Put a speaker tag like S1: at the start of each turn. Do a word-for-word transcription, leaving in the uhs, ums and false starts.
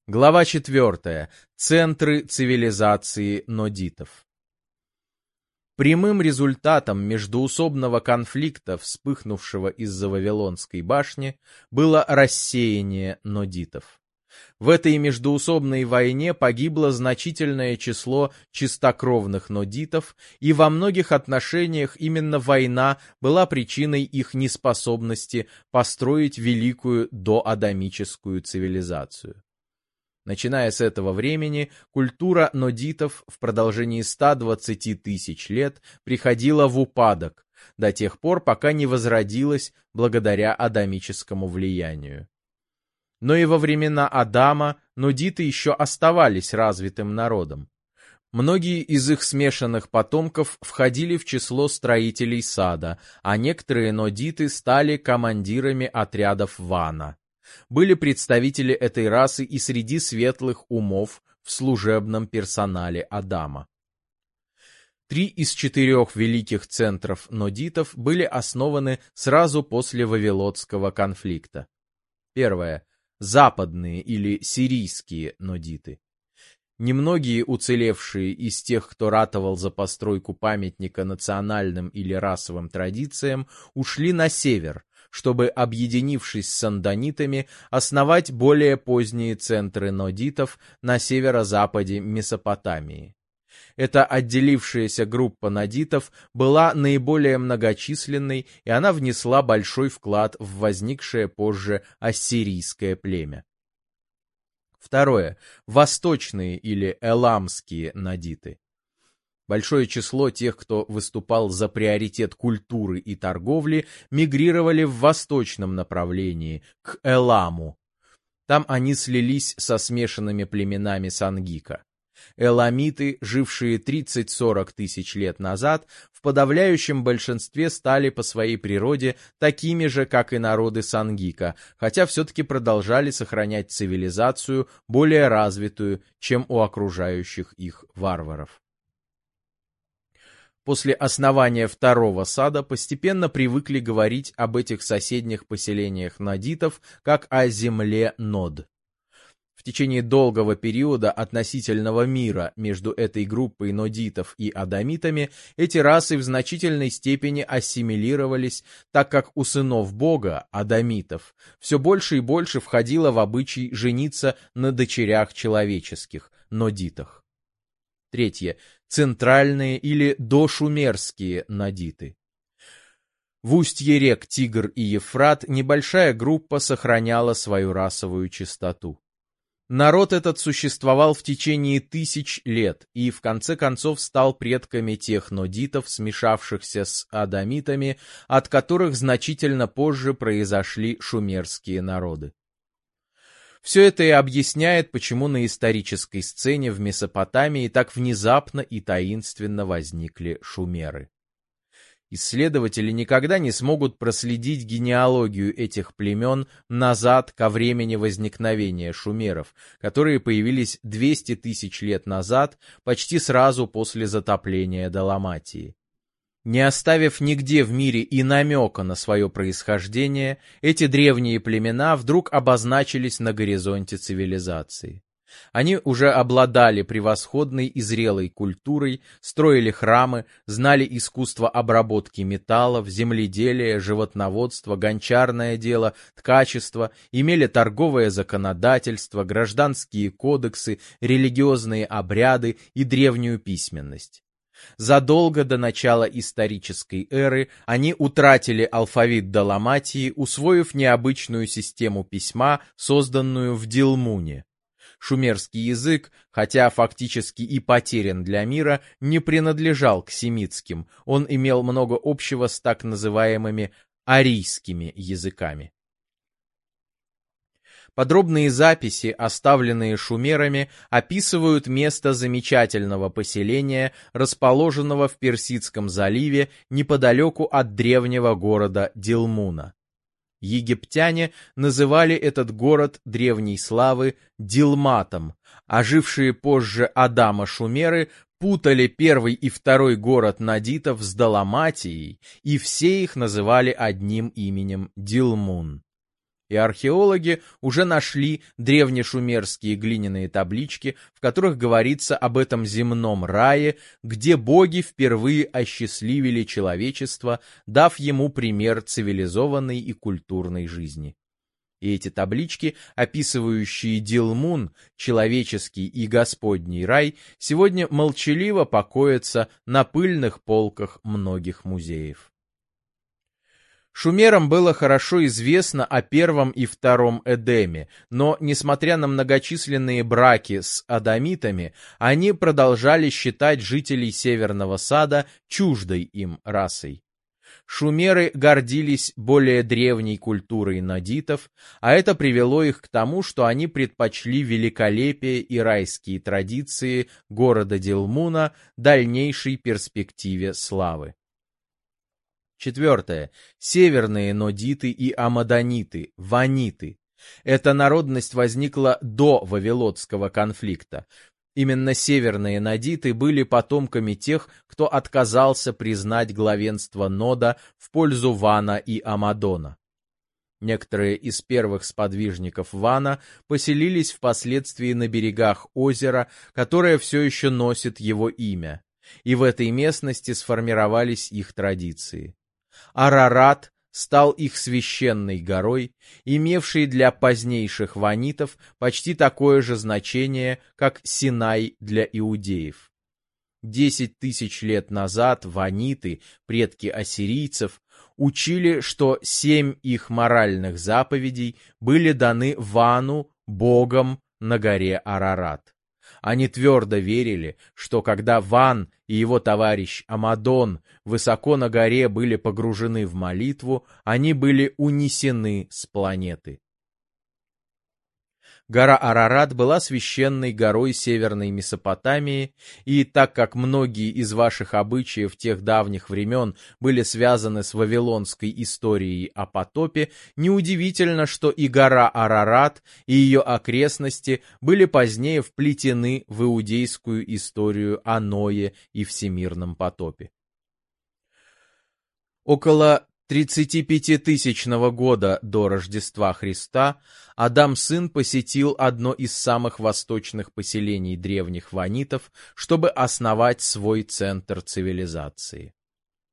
S1: Глава четвертая. Центры цивилизации нодитов. Прямым результатом междоусобного конфликта, вспыхнувшего из-за Вавилонской башни, было рассеяние нодитов. В этой междоусобной войне погибло значительное число чистокровных нодитов, и во многих отношениях именно война была причиной их неспособности построить великую доадамическую цивилизацию. Начиная с этого времени, культура нодитов в продолжении ста двадцати тысяч лет приходила в упадок, до тех пор, пока не возродилась благодаря адамическому влиянию. Но и во времена Адама нодиты еще оставались развитым народом. Многие из их смешанных потомков входили в число строителей сада, а некоторые нодиты стали командирами отрядов Вана. Были представители этой расы и среди светлых умов в служебном персонале Адама. Три из четырех великих центров нодитов были основаны сразу после Вавилонского конфликта. Первое. Западные или сирийские нодиты. Немногие уцелевшие из тех, кто ратовал за постройку памятника национальным или расовым традициям, ушли на север, чтобы, объединившись с сандонитами, основать более поздние центры нодитов на северо-западе Месопотамии. Эта отделившаяся группа нодитов была наиболее многочисленной, и она внесла большой вклад в возникшее позже ассирийское племя. Второе. Восточные или эламские нодиты. Большое число тех, кто выступал за приоритет культуры и торговли, мигрировали в восточном направлении, к Эламу. Там они слились со смешанными племенами Сангика. Эламиты, жившие тридцать-сорок тысяч лет назад, в подавляющем большинстве стали по своей природе такими же, как и народы Сангика, хотя все-таки продолжали сохранять цивилизацию более развитую, чем у окружающих их варваров. После основания второго сада постепенно привыкли говорить об этих соседних поселениях нодитов как о земле Нод. В течение долгого периода относительного мира между этой группой нодитов и адамитами эти расы в значительной степени ассимилировались, так как у сынов Бога, адамитов, все больше и больше входило в обычай жениться на дочерях человеческих, нодитах. Третье. Центральные или дошумерские нодиты. В устье рек Тигр и Ефрат небольшая группа сохраняла свою расовую чистоту. Народ этот существовал в течение тысяч лет и в конце концов стал предками тех нодитов, смешавшихся с адамитами, от которых значительно позже произошли шумерские народы. Все это и объясняет, почему на исторической сцене в Месопотамии так внезапно и таинственно возникли шумеры. Исследователи никогда не смогут проследить генеалогию этих племен назад ко времени возникновения шумеров, которые появились двести тысяч лет назад, почти сразу после затопления Даламатии. Не оставив нигде в мире и намека на свое происхождение, эти древние племена вдруг обозначились на горизонте цивилизации. Они уже обладали превосходной и зрелой культурой, строили храмы, знали искусство обработки металлов, земледелие, животноводство, гончарное дело, ткачество, имели торговое законодательство, гражданские кодексы, религиозные обряды и древнюю письменность. Задолго до начала исторической эры они утратили алфавит Даламатии, усвоив необычную систему письма, созданную в Дилмуне. Шумерский язык, хотя фактически и потерян для мира, не принадлежал к семитским, он имел много общего с так называемыми арийскими языками. Подробные записи, оставленные шумерами, описывают место замечательного поселения, расположенного в Персидском заливе неподалеку от древнего города Дилмуна. Египтяне называли этот город древней славы Дилматом, а жившие позже Адама шумеры путали первый и второй город нодитов с Даламатией, и все их называли одним именем Дилмун. И археологи уже нашли древнешумерские глиняные таблички, в которых говорится об этом земном рае, где боги впервые осчастливили человечество, дав ему пример цивилизованной и культурной жизни. И эти таблички, описывающие Дилмун, человеческий и господний рай, сегодня молчаливо покоятся на пыльных полках многих музеев. Шумерам было хорошо известно о первом и втором Эдеме, но, несмотря на многочисленные браки с адамитами, они продолжали считать жителей Северного Сада чуждой им расой. Шумеры гордились более древней культурой нодитов, а это привело их к тому, что они предпочли великолепие и райские традиции города Дилмуна дальнейшей перспективе славы. Четвертое. Северные нодиты и амадониты, ваниты. Эта народность возникла до Вавилонского конфликта. Именно северные нодиты были потомками тех, кто отказался признать главенство Нода в пользу Вана и Амадона. Некоторые из первых сподвижников Вана поселились впоследствии на берегах озера, которое все еще носит его имя, и в этой местности сформировались их традиции. Арарат стал их священной горой, имевшей для позднейших ванитов почти такое же значение, как Синай для иудеев. Десять тысяч лет назад ваниты, предки ассирийцев, учили, что семь их моральных заповедей были даны Вану, богом, на горе Арарат. Они твердо верили, что когда Ван и его товарищ Амадон высоко на горе были погружены в молитву, они были унесены с планеты. Гора Арарат была священной горой Северной Месопотамии, и так как многие из ваших обычаев тех давних времен были связаны с вавилонской историей о потопе, неудивительно, что и гора Арарат, и ее окрестности были позднее вплетены в иудейскую историю о Ное и всемирном потопе. Около тридцатипятитысячного года до Рождества Христа Адам сын посетил одно из самых восточных поселений древних ванитов, чтобы основать свой центр цивилизации.